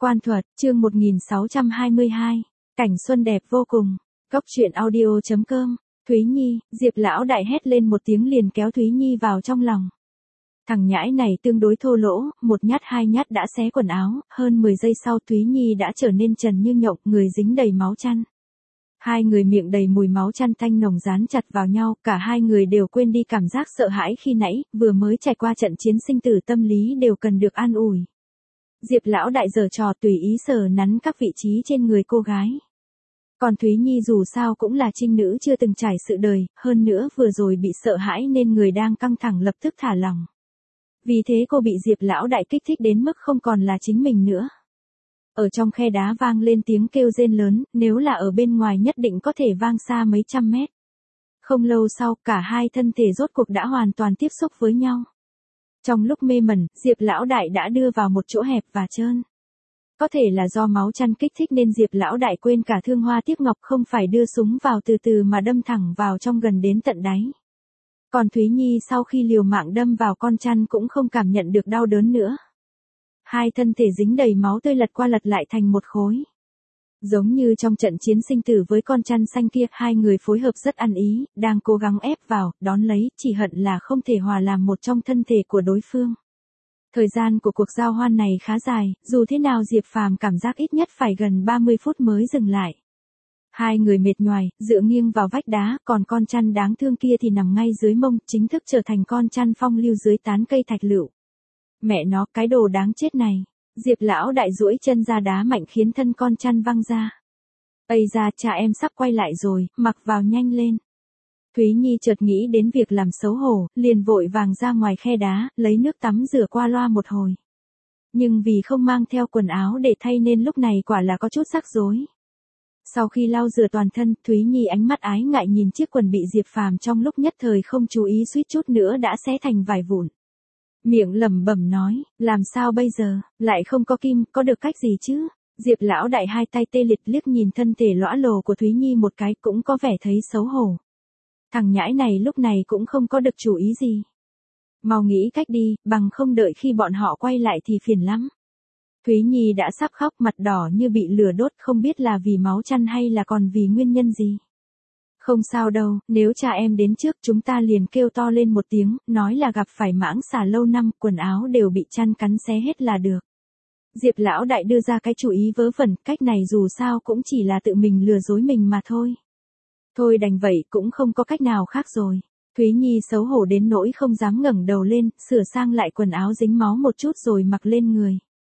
Quan thuật, chương 1622. Cảnh xuân đẹp vô cùng. Góc truyện audio.com. Thúy Nhi, Diệp lão đại hét lên một tiếng liền kéo Thúy Nhi vào trong lòng. Thằng nhãi này tương đối thô lỗ, một nhát hai nhát đã xé quần áo, hơn 10 giây sau Thúy Nhi đã trở nên trần như nhộng, người dính đầy máu chăn. Hai người miệng đầy mùi máu chăn tanh nồng dán chặt vào nhau, cả hai người đều quên đi cảm giác sợ hãi khi nãy, vừa mới trải qua trận chiến sinh tử tâm lý đều cần được an ủi. Diệp lão đại giở trò tùy ý sờ nắn các vị trí trên người cô gái. Còn Thúy Nhi dù sao cũng là trinh nữ chưa từng trải sự đời, hơn nữa vừa rồi bị sợ hãi nên người đang căng thẳng lập tức thả lỏng. Vì thế cô bị Diệp lão đại kích thích đến mức không còn là chính mình nữa. Ở trong khe đá vang lên tiếng kêu rên lớn, nếu là ở bên ngoài nhất định có thể vang xa mấy trăm mét. Không lâu sau, cả hai thân thể rốt cuộc đã hoàn toàn tiếp xúc với nhau. Trong lúc mê mẩn, Diệp lão đại đã đưa vào một chỗ hẹp và trơn. Có thể là do máu chăn kích thích nên Diệp lão đại quên cả thương hoa tiếc ngọc không phải đưa súng vào từ từ mà đâm thẳng vào trong gần đến tận đáy. Còn Thúy Nhi sau khi liều mạng đâm vào con chăn cũng không cảm nhận được đau đớn nữa. Hai thân thể dính đầy máu tươi lật qua lật lại thành một khối. Giống như trong trận chiến sinh tử với con chăn xanh kia, hai người phối hợp rất ăn ý, đang cố gắng ép vào, đón lấy, chỉ hận là không thể hòa làm một trong thân thể của đối phương. Thời gian của cuộc giao hoan này khá dài, dù thế nào Diệp Phàm cảm giác ít nhất phải gần 30 phút mới dừng lại. Hai người mệt nhoài, dựa nghiêng vào vách đá, còn con chăn đáng thương kia thì nằm ngay dưới mông, chính thức trở thành con chăn phong lưu dưới tán cây thạch lựu. Mẹ nó, cái đồ đáng chết này. Diệp lão đại duỗi chân ra đá mạnh khiến thân con chăn văng ra. Ây da, cha em sắp quay lại rồi, mặc vào nhanh lên. Thúy Nhi chợt nghĩ đến việc làm xấu hổ, liền vội vàng ra ngoài khe đá, lấy nước tắm rửa qua loa một hồi. Nhưng vì không mang theo quần áo để thay nên lúc này quả là có chút rắc rối. Sau khi lau rửa toàn thân, Thúy Nhi ánh mắt ái ngại nhìn chiếc quần bị Diệp Phàm trong lúc nhất thời không chú ý suýt chút nữa đã xé thành vài vụn. Miệng lẩm bẩm nói, làm sao bây giờ, lại không có kim, có được cách gì chứ? Diệp lão đại hai tay tê liệt liếc nhìn thân thể lõa lồ của Thúy Nhi một cái cũng có vẻ thấy xấu hổ. Thằng nhãi này lúc này cũng không có được chủ ý gì. Mau nghĩ cách đi, bằng không đợi khi bọn họ quay lại thì phiền lắm. Thúy Nhi đã sắp khóc, mặt đỏ như bị lửa đốt, không biết là vì máu chăn hay là còn vì nguyên nhân gì. Không sao đâu, nếu cha em đến trước chúng ta liền kêu to lên một tiếng, nói là gặp phải mãng xà lâu năm, quần áo đều bị chăn cắn xé hết là được. Diệp lão đại đưa ra cái chủ ý vớ vẩn, cách này dù sao cũng chỉ là tự mình lừa dối mình mà thôi. Thôi đành vậy, cũng không có cách nào khác rồi. Thúy Nhi xấu hổ đến nỗi không dám ngẩng đầu lên, sửa sang lại quần áo dính máu một chút rồi mặc lên người.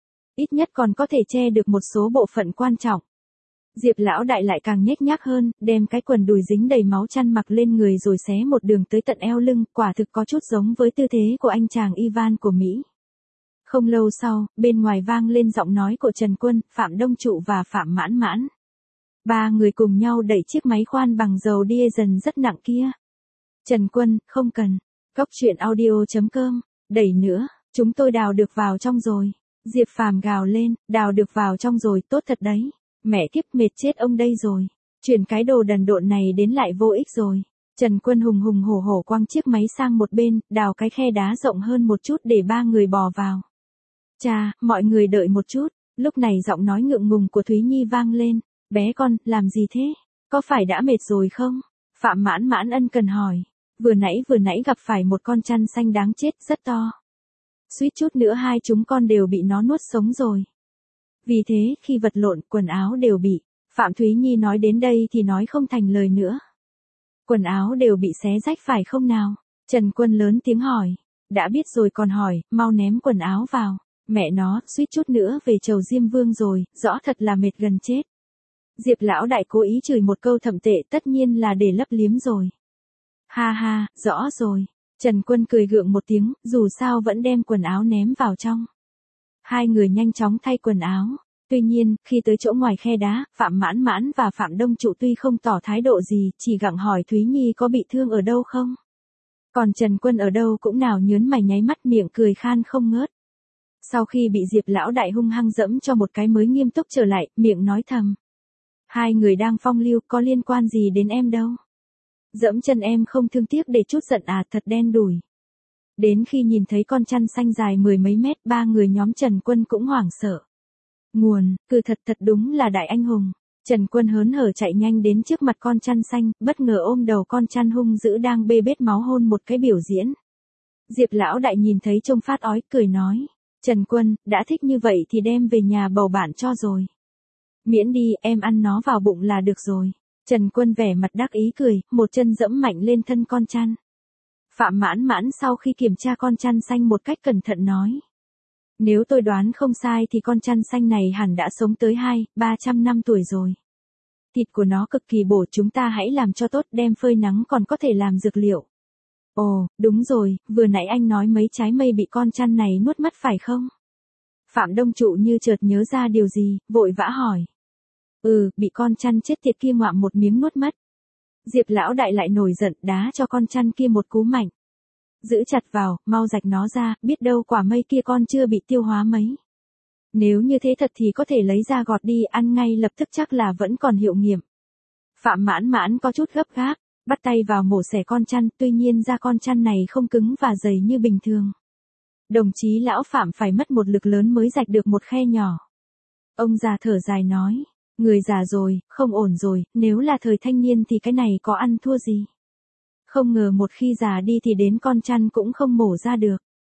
Ít nhất còn có thể che được một số bộ phận quan trọng. Diệp lão đại lại càng nhếch nhác hơn, đem cái quần đùi dính đầy máu chăn mặc lên người rồi xé một đường tới tận eo lưng, quả thực có chút giống với tư thế của anh chàng Ivan của Mỹ. Không lâu sau, bên ngoài vang lên giọng nói của Trần Quân, Phạm Đông Trụ và Phạm Mãn Mãn. Ba người cùng nhau đẩy chiếc máy khoan bằng dầu diesel rất nặng kia. Trần Quân, không cần. Góc truyện audio.com, đẩy nữa, chúng tôi đào được vào trong rồi. Diệp Phàm gào lên, đào được vào trong rồi, tốt thật đấy. Mẹ kiếp, mệt chết ông đây rồi. Chuyển cái đồ đần độn này đến lại vô ích rồi. Trần Quân hùng hùng hổ hổ quăng chiếc máy sang một bên, đào cái khe đá rộng hơn một chút để ba người bò vào. Chà, mọi người đợi một chút. Lúc này giọng nói ngượng ngùng của Thúy Nhi vang lên. Bé con, làm gì thế? Có phải đã mệt rồi không? Phạm Mãn Mãn ân cần hỏi. Vừa nãy gặp phải một con chăn xanh đáng chết rất to. Suýt chút nữa hai chúng con đều bị nó nuốt sống rồi. Vì thế, khi vật lộn, quần áo đều bị. Phạm Thúy Nhi nói đến đây thì nói không thành lời nữa. Quần áo đều bị xé rách phải không nào? Trần Quân lớn tiếng hỏi. Đã biết rồi còn hỏi, mau ném quần áo vào. Mẹ nó, suýt chút nữa về chầu Diêm Vương rồi, rõ thật là mệt gần chết. Diệp lão đại cố ý chửi một câu thậm tệ, tất nhiên là để lấp liếm rồi. Ha ha, rõ rồi. Trần Quân cười gượng một tiếng, dù sao vẫn đem quần áo ném vào trong. Hai người nhanh chóng thay quần áo. Tuy nhiên, khi tới chỗ ngoài khe đá, Phạm Mãn Mãn và Phạm Đông Trụ tuy không tỏ thái độ gì, chỉ gặng hỏi Thúy Nhi có bị thương ở đâu không. Còn Trần Quân ở đâu cũng nào nhớn mày nháy mắt miệng cười khan không ngớt. Sau khi bị Diệp lão đại hung hăng dẫm cho một cái mới nghiêm túc trở lại, miệng nói thầm. Hai người đang phong lưu, có liên quan gì đến em đâu. Dẫm chân em không thương tiếc để chút giận à, thật đen đủi. Đến khi nhìn thấy con chăn xanh dài 10 mấy mét, ba người nhóm Trần Quân cũng hoảng sợ. Nguồn, cứ thật đúng là đại anh hùng. Trần Quân hớn hở chạy nhanh đến trước mặt con chăn xanh, bất ngờ ôm đầu con chăn hung dữ đang bê bết máu hôn một cái biểu diễn. Diệp lão đại nhìn thấy trông phát ói, cười nói. Trần Quân, đã thích như vậy thì đem về nhà bầu bạn cho rồi. Miễn đi, em ăn nó vào bụng là được rồi. Trần Quân vẻ mặt đắc ý cười, một chân dẫm mạnh lên thân con chăn. Phạm Mãn Mãn sau khi kiểm tra con chăn xanh một cách cẩn thận nói. Nếu tôi đoán không sai thì con chăn xanh này hẳn đã sống tới 200-300 năm tuổi rồi. Thịt của nó cực kỳ bổ, chúng ta hãy làm cho tốt, đem phơi nắng còn có thể làm dược liệu. Ồ, đúng rồi, vừa nãy anh nói mấy trái mây bị con chăn này nuốt mất phải không? Phạm Đông Trụ như chợt nhớ ra điều gì, vội vã hỏi. Bị con chăn chết tiệt kia ngoạm một miếng nuốt mất. Diệp lão đại lại nổi giận, đá cho con chăn kia một cú mạnh. Giữ chặt vào, mau rạch nó ra, biết đâu quả mây kia con chưa bị tiêu hóa mấy. Nếu như thế thật thì có thể lấy ra gọt đi ăn ngay lập tức, chắc là vẫn còn hiệu nghiệm. Phạm Mãn Mãn có chút gấp gáp, bắt tay vào mổ xẻ con chăn, tuy nhiên da con chăn này không cứng và dày như bình thường. Đồng chí lão Phạm phải mất một lực lớn mới rạch được một khe nhỏ. Ông già thở dài nói, người già rồi, không ổn rồi, nếu là thời thanh niên thì cái này có ăn thua gì. Không ngờ một khi già đi thì đến con chăn cũng không mổ ra được.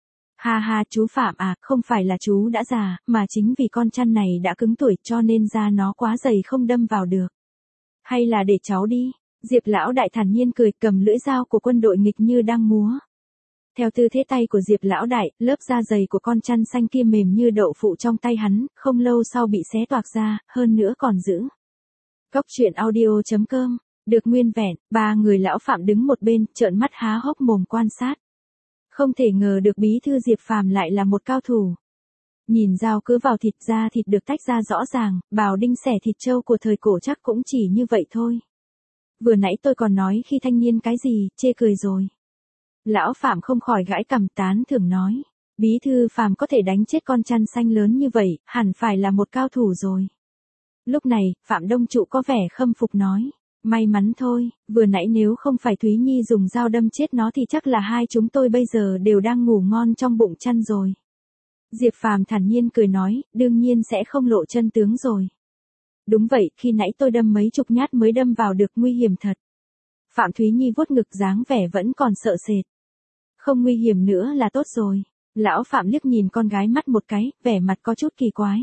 Ha ha, chú Phạm à, không phải là chú đã già, mà chính vì con chăn này đã cứng tuổi cho nên da nó quá dày không đâm vào được. Hay là để cháu đi. Diệp lão đại thản nhiên cười, cầm lưỡi dao của quân đội nghịch như đang múa. Theo tư thế tay của Diệp lão đại, lớp da dày của con chăn xanh kia mềm như đậu phụ trong tay hắn, không lâu sau bị xé toạc ra, hơn nữa còn giữ. Cốc truyện audio.com, được nguyên vẹn, ba người lão Phạm đứng một bên, trợn mắt há hốc mồm quan sát. Không thể ngờ được bí thư Diệp Phàm lại là một cao thủ. Nhìn dao cứ vào thịt, da thịt được tách ra rõ ràng, bào đinh xẻ thịt trâu của thời cổ chắc cũng chỉ như vậy thôi. Vừa nãy tôi còn nói khi thanh niên cái gì, chê cười rồi. Lão Phạm không khỏi gãi cằm tán thưởng nói. Bí thư Phàm có thể đánh chết con chăn xanh lớn như vậy, hẳn phải là một cao thủ rồi. Lúc này, Phạm Đông Trụ có vẻ khâm phục nói. May mắn thôi, vừa nãy nếu không phải Thúy Nhi dùng dao đâm chết nó thì chắc là hai chúng tôi bây giờ đều đang ngủ ngon trong bụng chăn rồi. Diệp Phàm thản nhiên cười nói, đương nhiên sẽ không lộ chân tướng rồi. Đúng vậy, khi nãy tôi đâm mấy chục nhát mới đâm vào được, nguy hiểm thật. Phạm Thúy Nhi vuốt ngực dáng vẻ vẫn còn sợ sệt. Không nguy hiểm nữa là tốt rồi. Lão Phạm liếc nhìn con gái mắt một cái, vẻ mặt có chút kỳ quái.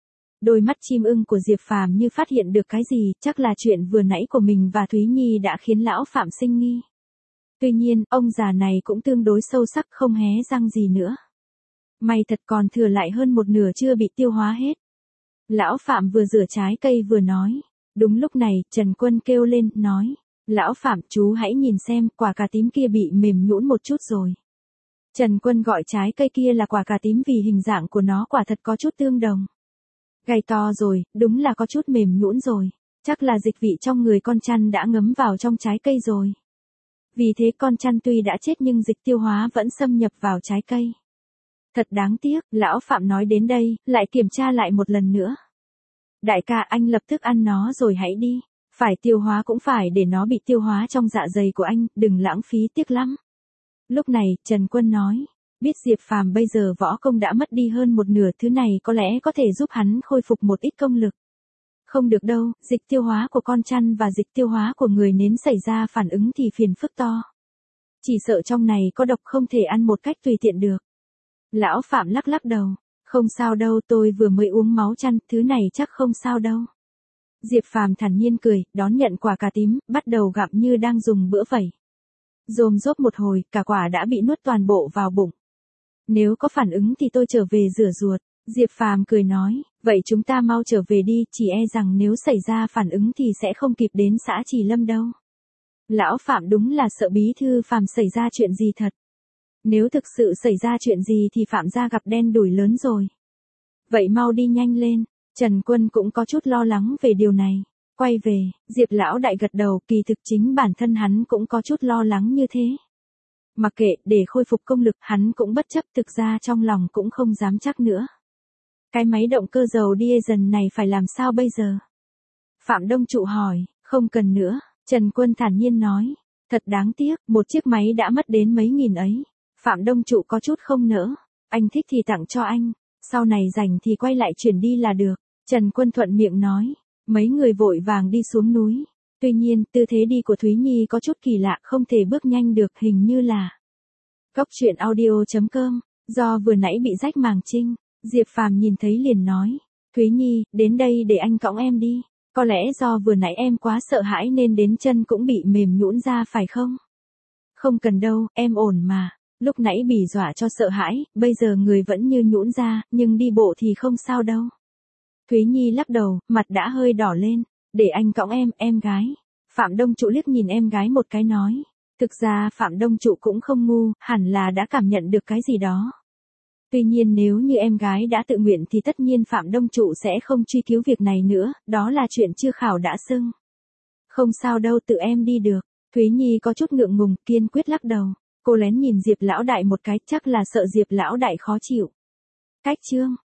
Đôi mắt chim ưng của Diệp Phàm như phát hiện được cái gì, chắc là chuyện vừa nãy của mình và Thúy Nhi đã khiến lão Phạm sinh nghi. Tuy nhiên, ông già này cũng tương đối sâu sắc, không hé răng gì nữa. May thật còn thừa lại hơn một nửa chưa bị tiêu hóa hết. Lão Phạm vừa rửa trái cây vừa nói. Đúng lúc này, Trần Quân kêu lên, nói. Lão Phạm, chú hãy nhìn xem, quả cà tím kia bị mềm nhũn một chút rồi. Trần Quân gọi trái cây kia là quả cà tím vì hình dạng của nó quả thật có chút tương đồng. Gai to rồi, đúng là có chút mềm nhũn rồi. Chắc là dịch vị trong người con chăn đã ngấm vào trong trái cây rồi. Vì thế con chăn tuy đã chết nhưng dịch tiêu hóa vẫn xâm nhập vào trái cây. Thật đáng tiếc, lão Phạm nói đến đây, lại kiểm tra lại một lần nữa. Đại ca, anh lập tức ăn nó rồi hãy đi. Phải tiêu hóa cũng phải để nó bị tiêu hóa trong dạ dày của anh, đừng lãng phí tiếc lắm. Lúc này, Trần Quân nói, biết Diệp Phàm bây giờ võ công đã mất đi hơn một nửa, thứ này có lẽ có thể giúp hắn khôi phục một ít công lực. Không được đâu, dịch tiêu hóa của con chăn và dịch tiêu hóa của người nến xảy ra phản ứng thì phiền phức to. Chỉ sợ trong này có độc, không thể ăn một cách tùy tiện được. Lão Phạm lắc lắc đầu, không sao đâu, tôi vừa mới uống máu chăn, thứ này chắc không sao đâu. Diệp Phàm thản nhiên cười, đón nhận quả cà tím, bắt đầu gặm như đang dùng bữa vậy. Rôm rốp một hồi, cả quả đã bị nuốt toàn bộ vào bụng. Nếu có phản ứng thì tôi trở về rửa ruột. Diệp Phàm cười nói, vậy chúng ta mau trở về đi, chỉ e rằng nếu xảy ra phản ứng thì sẽ không kịp đến xã Trì Lâm đâu. Lão Phạm đúng là sợ bí thư Phàm xảy ra chuyện gì thật. Nếu thực sự xảy ra chuyện gì thì Phạm gia gặp đen đủi lớn rồi. Vậy mau đi nhanh lên. Trần Quân cũng có chút lo lắng về điều này. Quay về, Diệp lão đại gật đầu, kỳ thực chính bản thân hắn cũng có chút lo lắng như thế. Mặc kệ, để khôi phục công lực, hắn cũng bất chấp, thực ra trong lòng cũng không dám chắc nữa. Cái máy động cơ dầu diesel này phải làm sao bây giờ? Phạm Đông Trụ hỏi, không cần nữa, Trần Quân thản nhiên nói. Thật đáng tiếc, một chiếc máy đã mất đến mấy nghìn ấy. Phạm Đông Trụ có chút không nỡ. Anh thích thì tặng cho anh, sau này rảnh thì quay lại chuyển đi là được. Trần Quân thuận miệng nói. Mấy người vội vàng đi xuống núi. Tuy nhiên, tư thế đi của Thúy Nhi có chút kỳ lạ, không thể bước nhanh được, hình như là. Cốc truyện audio.com, do vừa nãy bị rách màng trinh, Diệp Phàm nhìn thấy liền nói. Thúy Nhi, đến đây để anh cõng em đi. Có lẽ do vừa nãy em quá sợ hãi nên đến chân cũng bị mềm nhũn ra phải không? Không cần đâu, em ổn mà. Lúc nãy bị dọa cho sợ hãi, bây giờ người vẫn như nhũn ra, nhưng đi bộ thì không sao đâu. Thúy Nhi lắc đầu, mặt đã hơi đỏ lên. Để anh cõng em gái. Phạm Đông Trụ liếc nhìn em gái một cái nói. Thực ra Phạm Đông Trụ cũng không ngu, hẳn là đã cảm nhận được cái gì đó. Tuy nhiên nếu như em gái đã tự nguyện thì tất nhiên Phạm Đông Trụ sẽ không truy cứu việc này nữa, đó là chuyện chưa khảo đã xưng. Không sao đâu, tự em đi được. Thúy Nhi có chút ngượng ngùng, kiên quyết lắc đầu. Cô lén nhìn Diệp lão đại một cái, chắc là sợ Diệp lão đại khó chịu. Cách chương